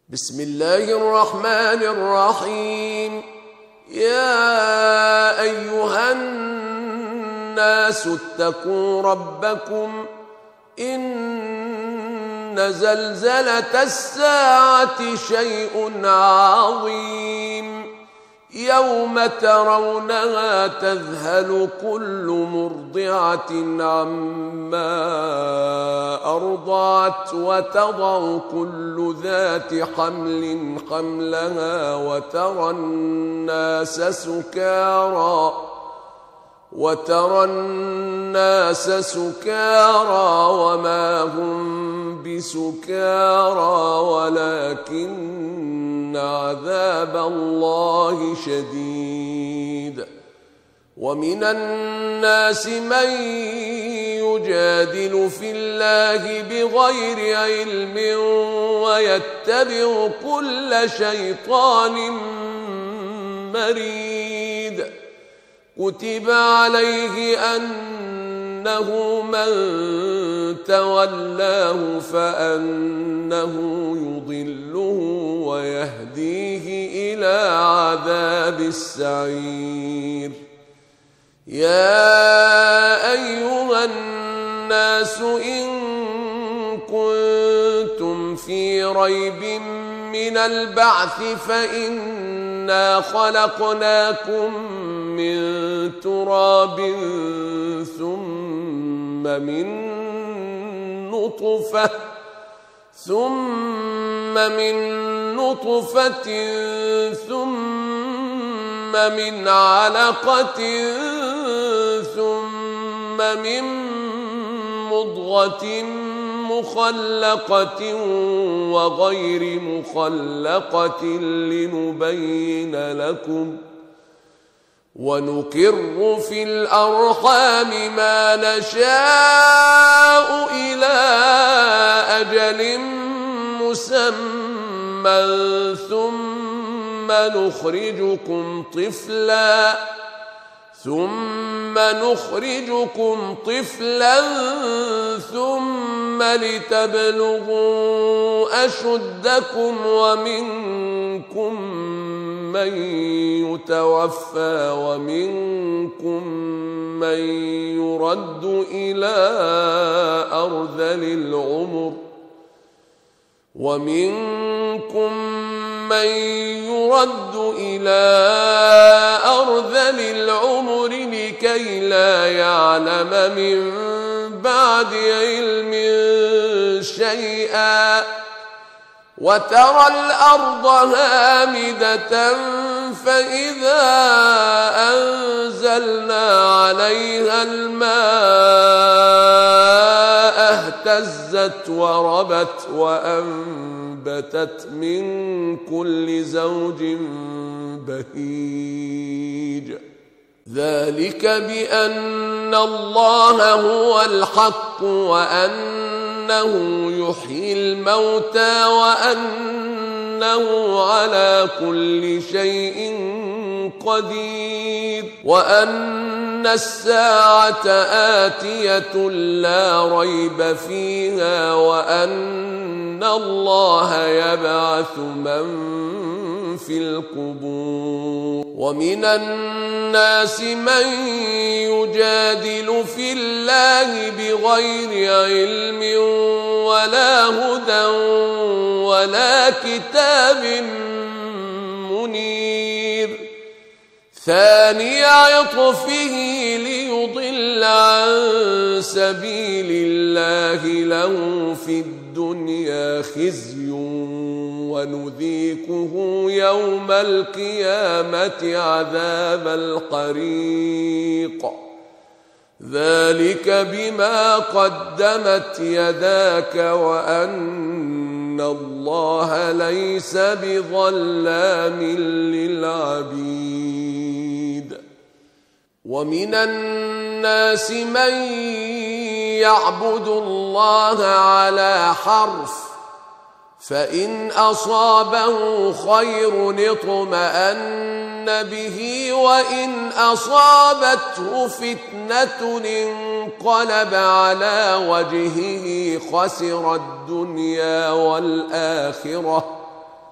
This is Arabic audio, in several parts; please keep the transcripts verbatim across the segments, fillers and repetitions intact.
بسم الله الرحمن الرحيم. يا أيها الناس اتقوا ربكم إن زلزلة الساعة شيء عظيم يوم ترونها تذهل كل مرضعة عما أرضعت وتضع كل ذات حمل حملها وترى الناس سكارى وترى الناس سكارى وما هم بسكارى ولكن عذاب الله شديد. ومن الناس من يجادل في الله بغير علم ويتبع كل شيطان مريد. كتب عليه أنه من تولاه فأنه يضله ويهديه إلى عذاب السعير. يا أيها الناس إن كنتم في ريب من البعث فإنا خلقناكم من تراب ثم من نطفة ثم من نطفة ثم من علقة ثم من مضغة مخلقة وغير مخلقة لنبين لكم ونقر في الأرحام ما نشاء إلى أجل مسمى ثم نخرجكم طفلا ثم نخرجكم طفلا ثم لتبلغوا أشدكم ومنكم من يتوفى ومنكم من يرد إلى أرذل العمر ومنكم من يرد إلى أرذل العمر لكي لا يعلم من بعد علم شيئا. وترى الأرض هامدة فإذا أنزلنا عليها الماء اهتزت وربت وأنبتت من كل زوج بهيج. ذلك بأن الله هو الحق وأنه يحيي الموتى وأنه على كل شيء قدير وأن الساعة آتية لا ريب فيها وأن الله يبعث من في القبور. ومن الناس من يجادل في الله بغير علم ولا هدى ولا كتاب منير. ثاني عطفه ليضل عن سبيل الله له في الدنيا خزي ونذيقه يوم القيامة عذاب الحريق. ذلك بما قدمت يداك وأن الله ليس بظلام للعبيد. ومن الناس من يعبد الله على حرف فإن أصابه خير اطمأن به وإن أصابته فتنة انقلب على وجهه خسر الدنيا والآخرة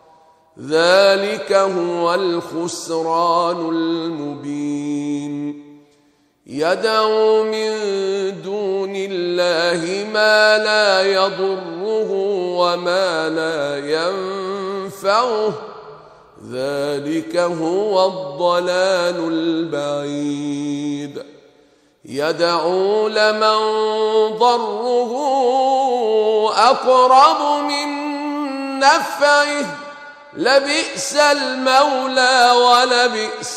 ذلك هو الخسران المبين. يدعو من دون الله ما لا يضره وما لا ينفعه، ذلك هو الضلال البعيد. يدعو لمن ضره أقرب من نفعه، لبئس المولى ولبئس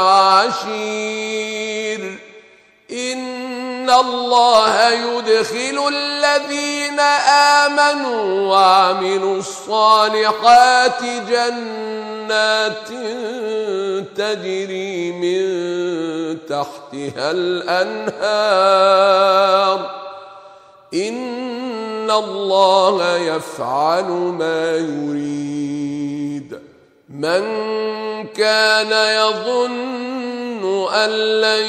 العشير. إن الله يدخل الذين آمنوا وعملوا الصالحات جنات تجري من تحتها الأنهار، إن الله يفعل ما يريد. من كان يظن أن لن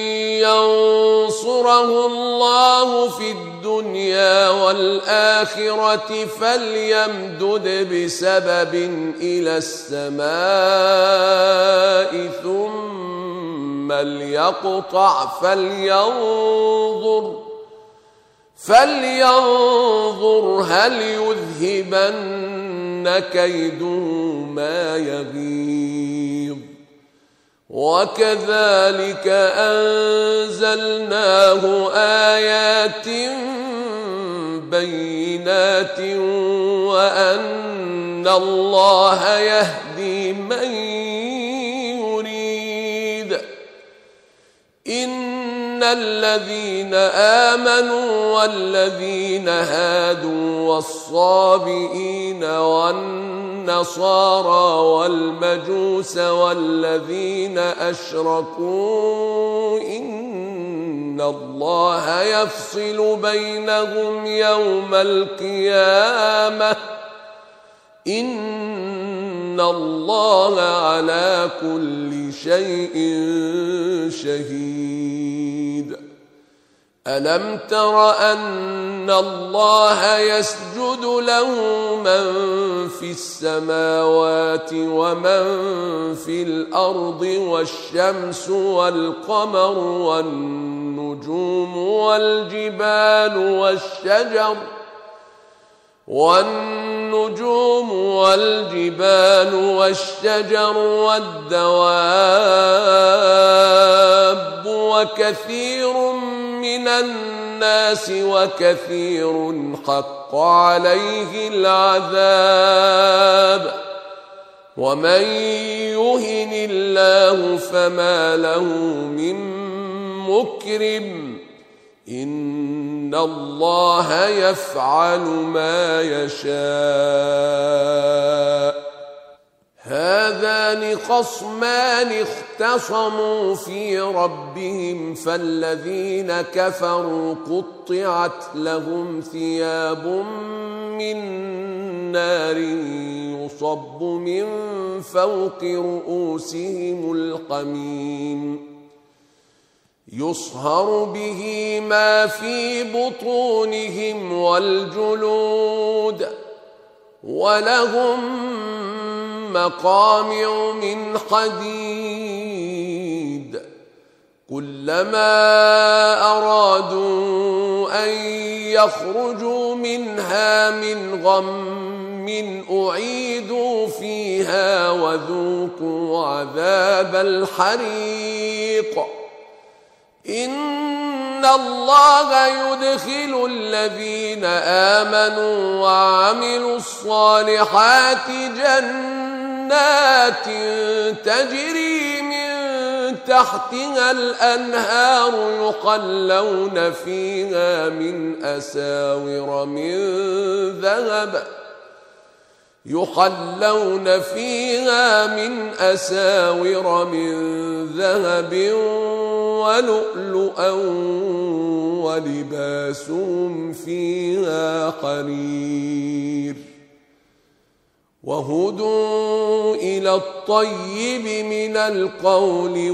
ينصره الله في الدنيا والآخرة فليمدد بسبب إلى السماء ثم ليقطع فلينظر فلينظر هل يذهبن كيده ما يغيظ. وكذلك أنزلناه آيات بينات وأن الله يهدي من يريد. إن الذين آمنوا والذين هادوا والصابئين والنصارى والمجوس والذين أشركوا إن الله يفصل بينهم يوم القيامة، إن الله على كل شيء شهيد. ألم تر أن الله يسجد له من في السماوات ومن في الأرض والشمس والقمر والنجوم والجبال والشجر والنجوم والجبال والشجر والدواب وكثير من الناس وكثير حق عليه العذاب. ومن يهن الله فما له من مكرم، إن الله يفعل ما يشاء. هذان خصمان اختصموا في ربهم فالذين كفروا قطعت لهم ثياب من نار يصب من فوق رؤوسهم الحميم، يصهر به ما في بطونهم والجلود، ولهم مقامع من حديد. كلما أرادوا أن يخرجوا منها من غم أعيدوا فيها وذوقوا عذاب الحريق. إن الله يدخل الذين آمنوا وعملوا الصالحات جنات تجري من تحتها الأنهار يحلون فيها من أساور من ذهب يحلون فيها من أساور من ذهب ولؤلؤا ولباسهم فيها حرير. وهدوا إلى الطيب من القول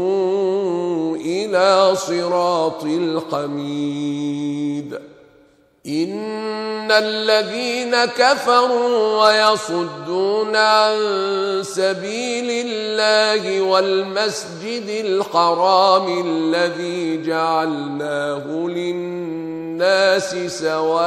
وهدوا إلى صراط الحميد. إن الذين كفروا ويصدون عن سبيل الله والمسجد الحرام الذي جعلناه للناس سواء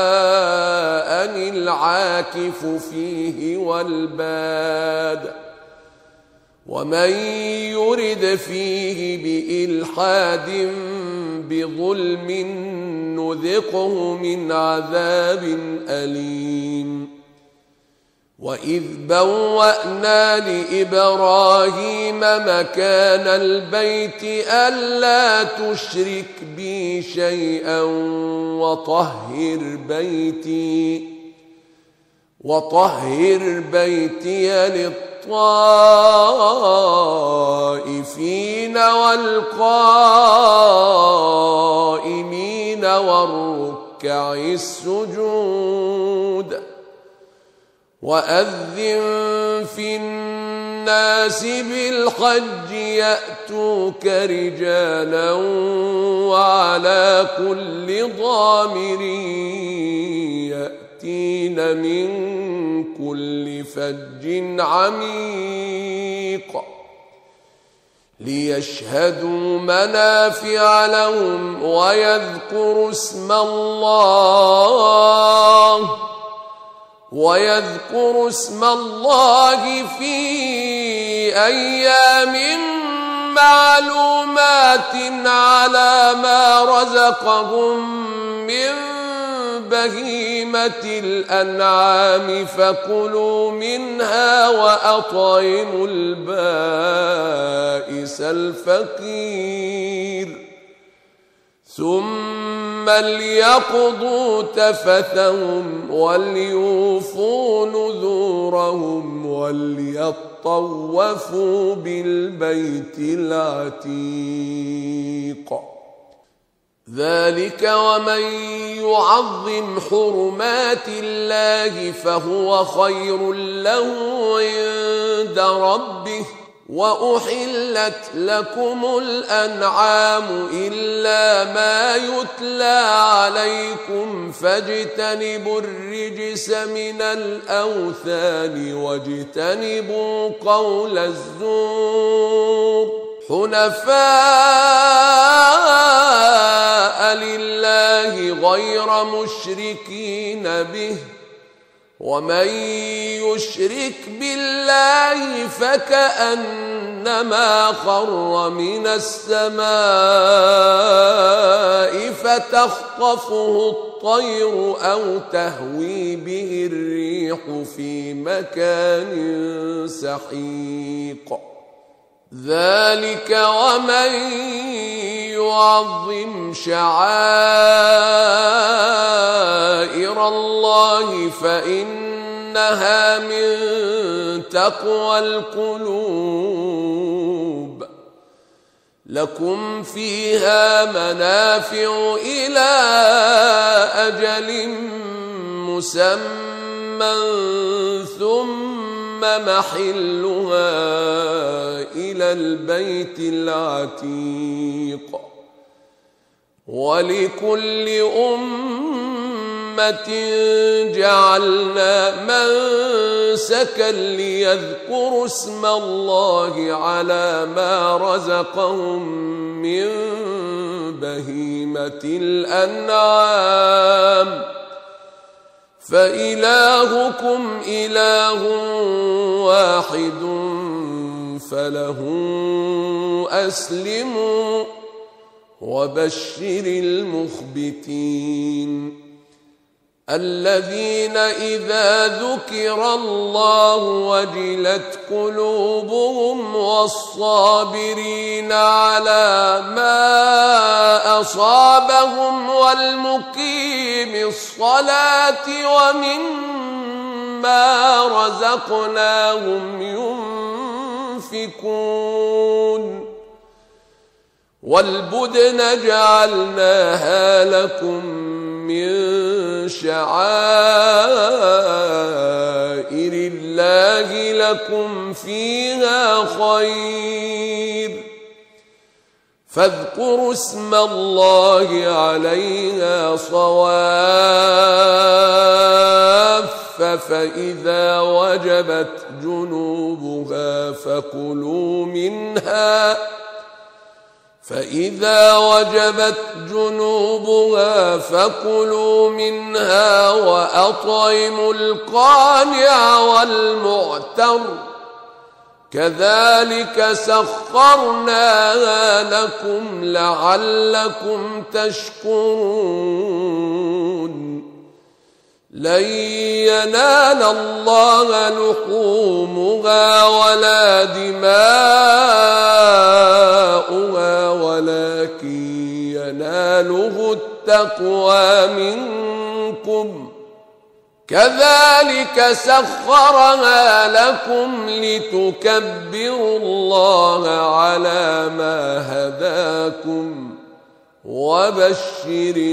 العاكف فيه والباد ومن يرد فيه بإلحاد بظلم نذقه من عذاب أليم وإذ بوأنا لإبراهيم مكان البيت ألا تشرك بي شيئا وطهر بيتي وطهر بيتي للطائفين والقائمين والركع السجود وأذن في الناس بالحج يأتوك رجالا وعلى كل ضامر يأتين من كل فج عميق ليشهدوا منافع لهم ويذكروا اسم الله ويذكروا اسم الله في أيام معلومات على ما رزقهم من بهيمة الأنعام فكلوا منها وأطعموا البائس الفقير ثم ليقضوا تفثهم وليوفوا نذورهم وليطوفوا بالبيت العتيق ذلك ومن يعظم حرمات الله فهو خير له عند ربه وأحلت لكم الأنعام إلا ما يتلى عليكم فاجتنبوا الرجس من الأوثان واجتنبوا قول الزور حنفاء لله غير مشركين به ومن يشرك بالله فكأنما خر من السماء فتخطفه الطير أو تهوي به الريح في مكان سحيق ذلك ومن يعظم شعائر الله فإنها من تقوى القلوب لكم فيها منافع إلى أجل مسمى ثم محلها إلى البيت العتيق ولكل أمة جعلنا منسكا ليذكروا اسم الله على ما رزقهم من بهيمة الأنعام فإلهكم إله واحد فله أسلموا وبشر المخبتين الذين إذا ذكر الله وجلت قلوبهم والصابرين على ما أصابهم والمقيم الصلاة ومما رزقناهم ينفقون والبدن جعلناها لكم من شعائر الله لكم فيها خير فاذكروا اسم الله عليها صواف فإذا وجبت جنوبها فكلوا منها فإذا وجبت جنوبها فكلوا منها وأطعموا القانع والمعتر كذلك سخرناها لكم لعلكم تشكرون لن ينال الله لحومها ولا دماؤها ولكن يناله التقوى منكم كذلك سخرها لكم لتكبروا الله على ما هداكم وبشر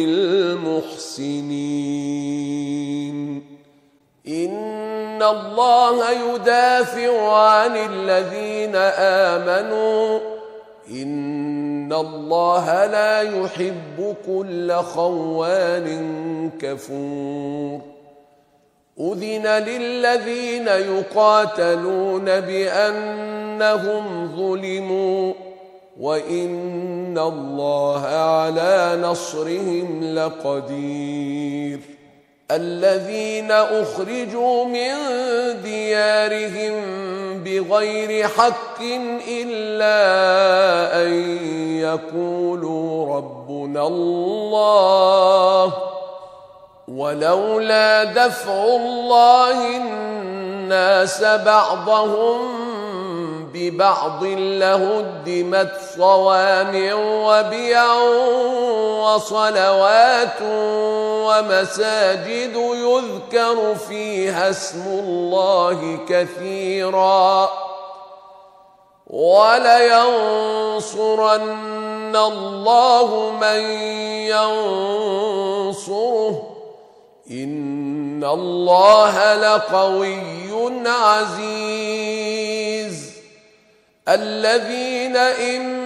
المحسنين إن الله يدافع عن الذين آمنوا إن الله لا يحب كل خوان كفور أذن للذين يقاتلون بأنهم ظلموا وإن الله على نصرهم لقدير الذين أخرجوا من ديارهم بغير حق إلا أن يقولوا ربنا الله ولولا دفع الله الناس بعضهم ببعض لهدمت صوامع وبيع وصلوات ومساجد يذكر فيها اسم الله كثيرا ولينصرن الله من ينصره إن الله لقوي عزيز الذين إن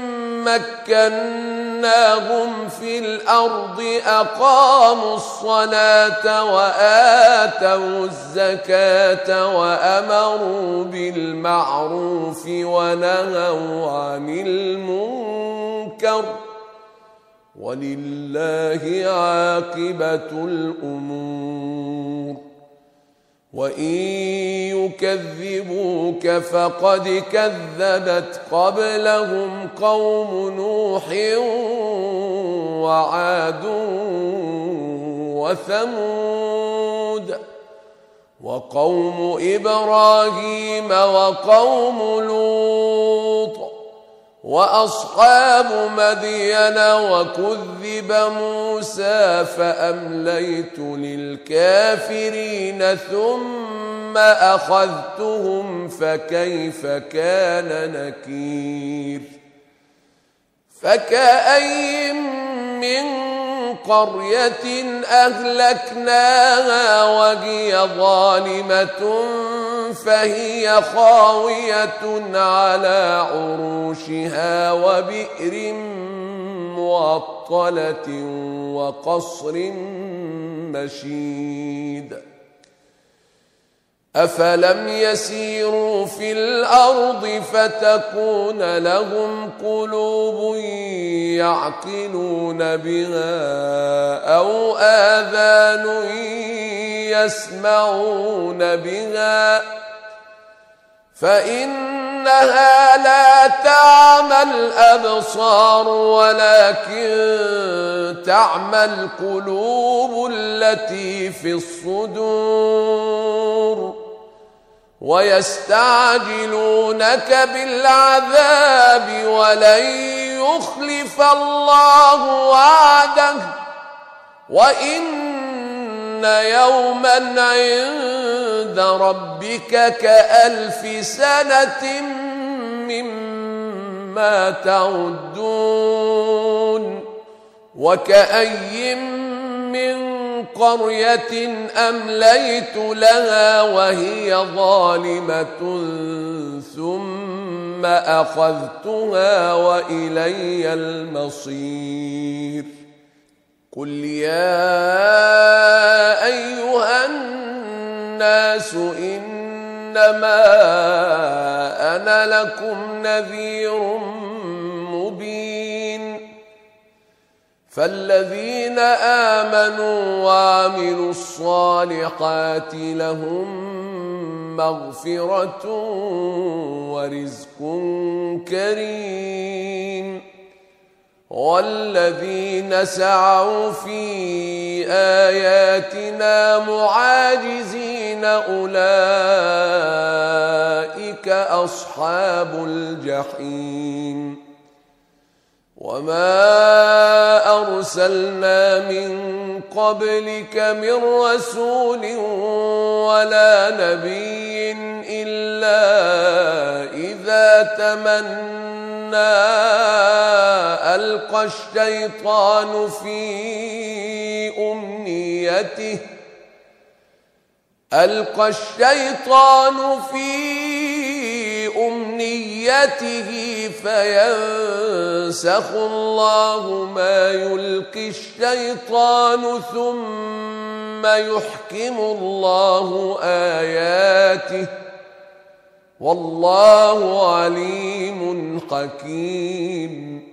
مكناهم في الأرض أقاموا الصلاة وآتوا الزكاة وأمروا بالمعروف ونهوا عن المنكر ولله عاقبة الأمور وإن يكذبوك فقد كذبت قبلهم قوم نوح وعاد وثمود وقوم إبراهيم وقوم لوط وأصحاب مدين وكذب موسى فأمليت للكافرين ثم أخذتهم فكيف كان نكير فكأين من قرية أهلكناها وهي ظالمة فهي خاوية على عروشها وبئر معطلة وقصر مشيد أفلم يسيروا في الأرض فتكون لهم قلوب يعقلون بها أو آذان يسمعون بها فإنها لا تعمى الأبصار ولكن تعمى القلوب التي في الصدور ويستعجلونك بالعذاب ولن يخلف الله وعده وإن يوما عند ربك كألف سنة مما تعدون وكأي من قرية أمليت لها وهي ظالمة ثم أخذتها وإلي المصير. قل يا أيها الناس إنما أنا لكم نذير مبين. فالذين آمنوا وعملوا الصالحات لهم مغفرة ورزق كريم. والذين سعوا في آياتنا معاجزين أولئك أصحاب الجحيم. وما أرسلنا من قبلك من رسول ولا نبي إلا إذا تمنى ألقى الشيطان في أمنيته ألقى الشيطان في أمنيته فينسخ الله ما يلقي الشيطان ثم يحكم الله آياته والله عليم حكيم.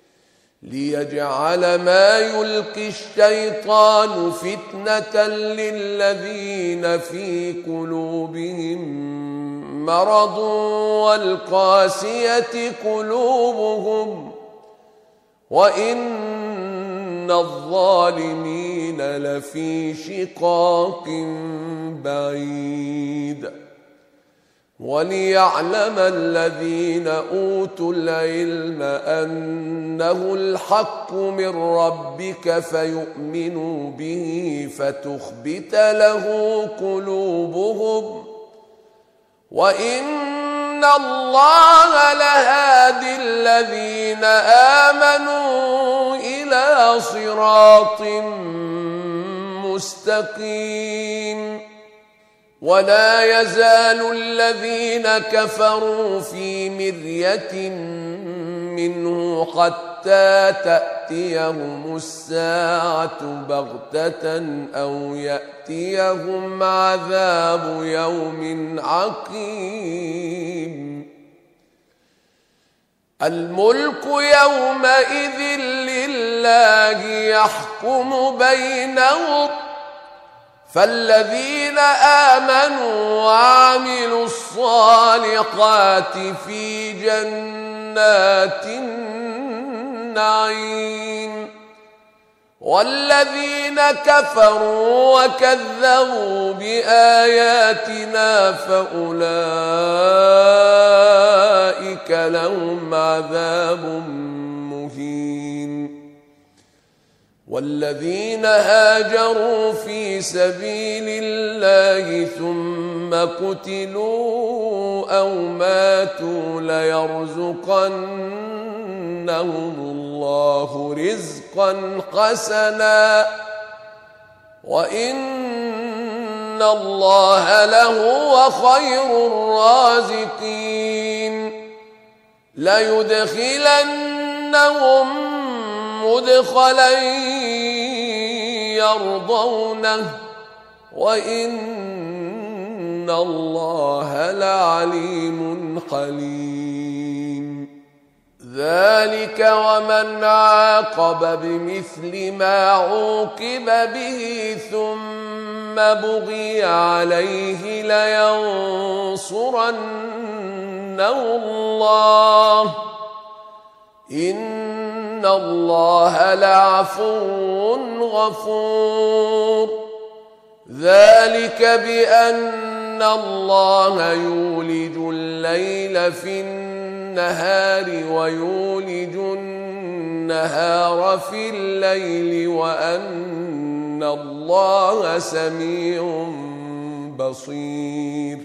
ليجعل ما يلقي الشيطان فتنة للذين في قلوبهم مرض والقاسية قلوبهم وإن الظالمين لفي شقاق بعيد. وليعلم الذين أوتوا العلم أنه الحق من ربك فيؤمنوا به فتخبت له قلوبهم وإن الله لهادي الذين آمنوا إلى صراط مستقيم. ولا يزال الذين كفروا في مرية منه حتى تأتيهم الساعة بغتة أو يأتيهم عذاب يوم عقيم. الملك يومئذ لله يحكم بينهم فالذين آمنوا وعملوا الصالحات في جنات النعيم. والذين كفروا وكذبوا بآياتنا فأولئك لهم عذاب مهين. والذين هاجروا في سبيل الله ثم قتلوا أو ماتوا ليرزقنهم الله رزقا حسنا وإن الله لهو خير الرازقين. ليدخلنهم مدخلا يرضونه وإن الله لعليم حليم. ذلك ومن عاقب بمثل ما عوقب به ثم بغي عليه لينصرنه الله إن الله لعفو غفور. ذلك بأن الله يولج الليل في النهار ويولج النهار في الليل وأن الله سميع بصير.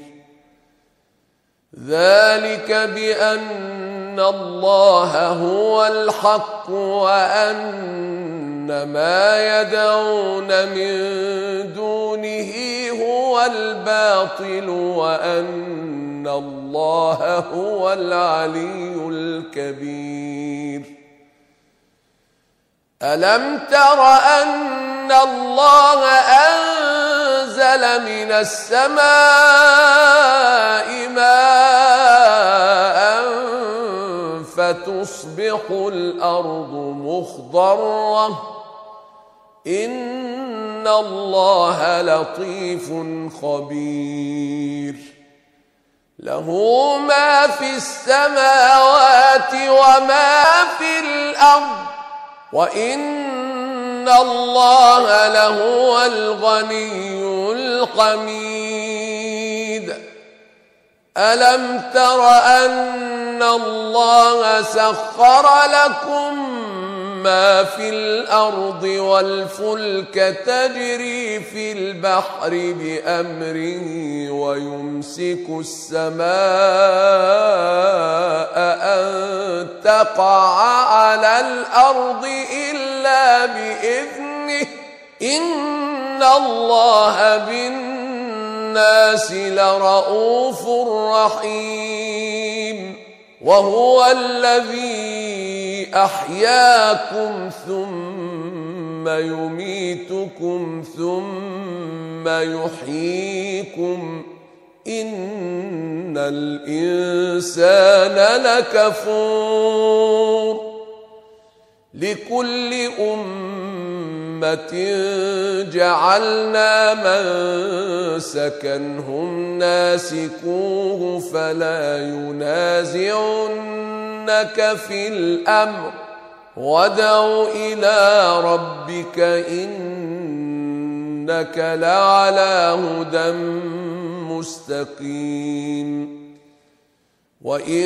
ذلك بأن الله هو الحق وأن ما يدعون من دونه هو الباطل وأن الله هو العلي الكبير. ألم تر أن الله أنزل من السماء ماء فتصبح الأرض مخضرة إن الله لطيف خبير. له ما في السماوات وما في الأرض وإن الله لهو الغني الحميد. ألم تر أن الله سخر لكم ما في الأرض والفلك تجري في البحر بأمره ويمسك السماء أن تقع على الأرض إلا بإذنه إن الله بالناس لرؤوف رحيم. وهو الذي أحياكم ثم يميتكم ثم يحييكم إن الإنسان لكفور. لكل أمة جعلنا منسكا هم ناسكوه فلا ينازعنك في الأمر وادع إلى ربك إنك لعلى هدى مستقيم. وإن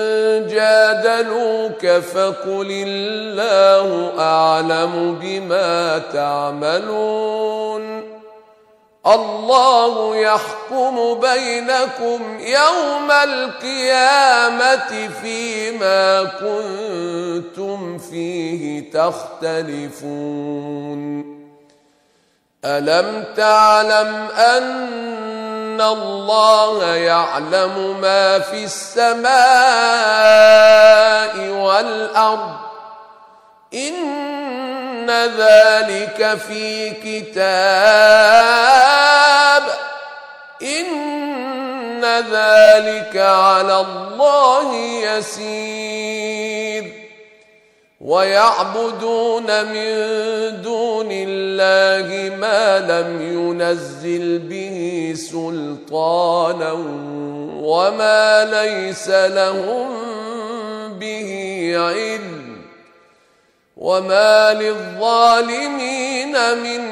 جادلوك فقل الله أعلم بما تعملون. الله يحكم بينكم يوم القيامة فيما كنتم فيه تختلفون. ألم تعلم أن الله يعلم ما في السماء والأرض إن ذلك في كتاب إن ذلك على الله يسير. ويعبدون من دون الله ما لم ينزل به سلطانا وما ليس لهم به علم وما للظالمين من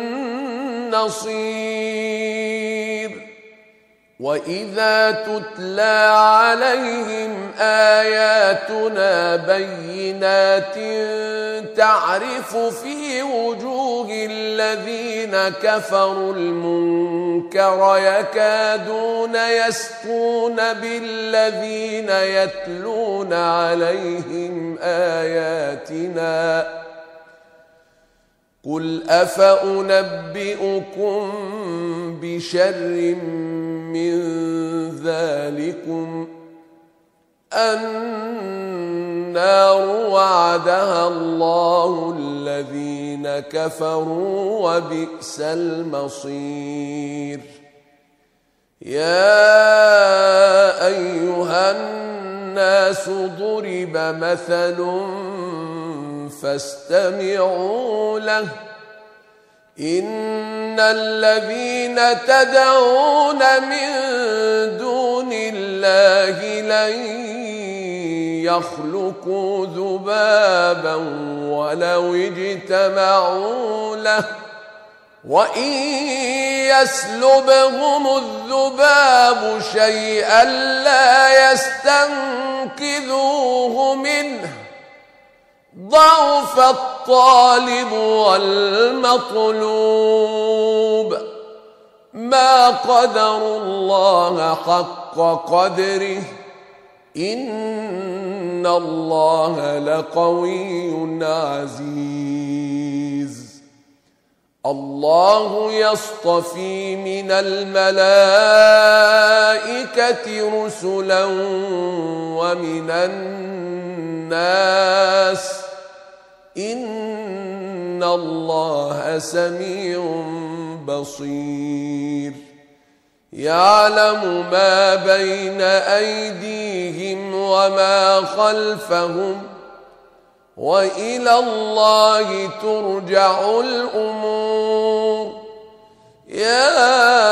نصير. وإذا تتلى عليهم آياتنا بينات تعرف في وجوه الذين كفروا المنكر يكادون يسطون بالذين يتلون عليهم آياتنا قل أفأنبئكم بشر من ذلكم النار وعدها الله الذين كفروا وبئس المصير. يا أيها الناس ضرب مثل فاستمعوا له إن الذين تدعون من دون الله لن يخلقوا ذبابا ولو اجتمعوا له وإن يسلبهم الذباب شيئا لا يستنقذوه منه ضعف الطالب والمطلوب ما قدروا الله حق قدره إن الله لقوي عزيز. الله يصطفي من الملائكة رسلا ومن الناس إن الله سميع بصير. يعلم ما بين أيديهم وما خلفهم وإلى الله ترجع الأمور. يا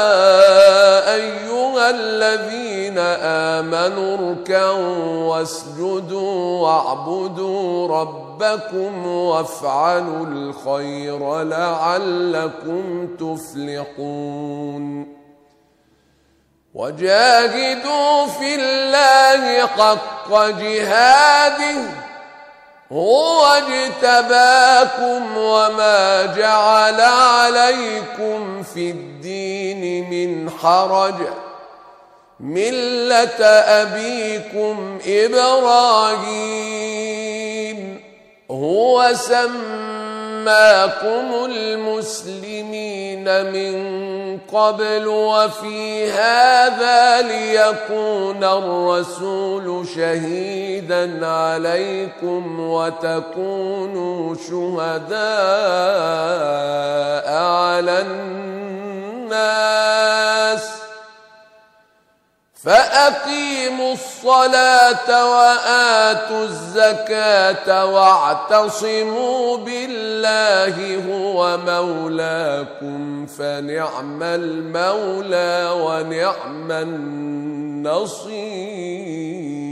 أيها الذين آمنوا اركعوا واسجدوا واعبدوا ربكم وافعلوا الخير لعلكم تفلحون. وجاهدوا في الله حق جهاده هو اجتباكم وما جعل عليكم في الدين من حرج ملة أبيكم إبراهيم هو سماكم المسلمين من قبل وفي هذا ليكون الرسول شهيدا عليكم وتكونوا شهداء على الناس. فأقيموا الصلاة وآتوا الزكاة واعتصموا بالله هو مولاكم فنعم المولى ونعم النصير.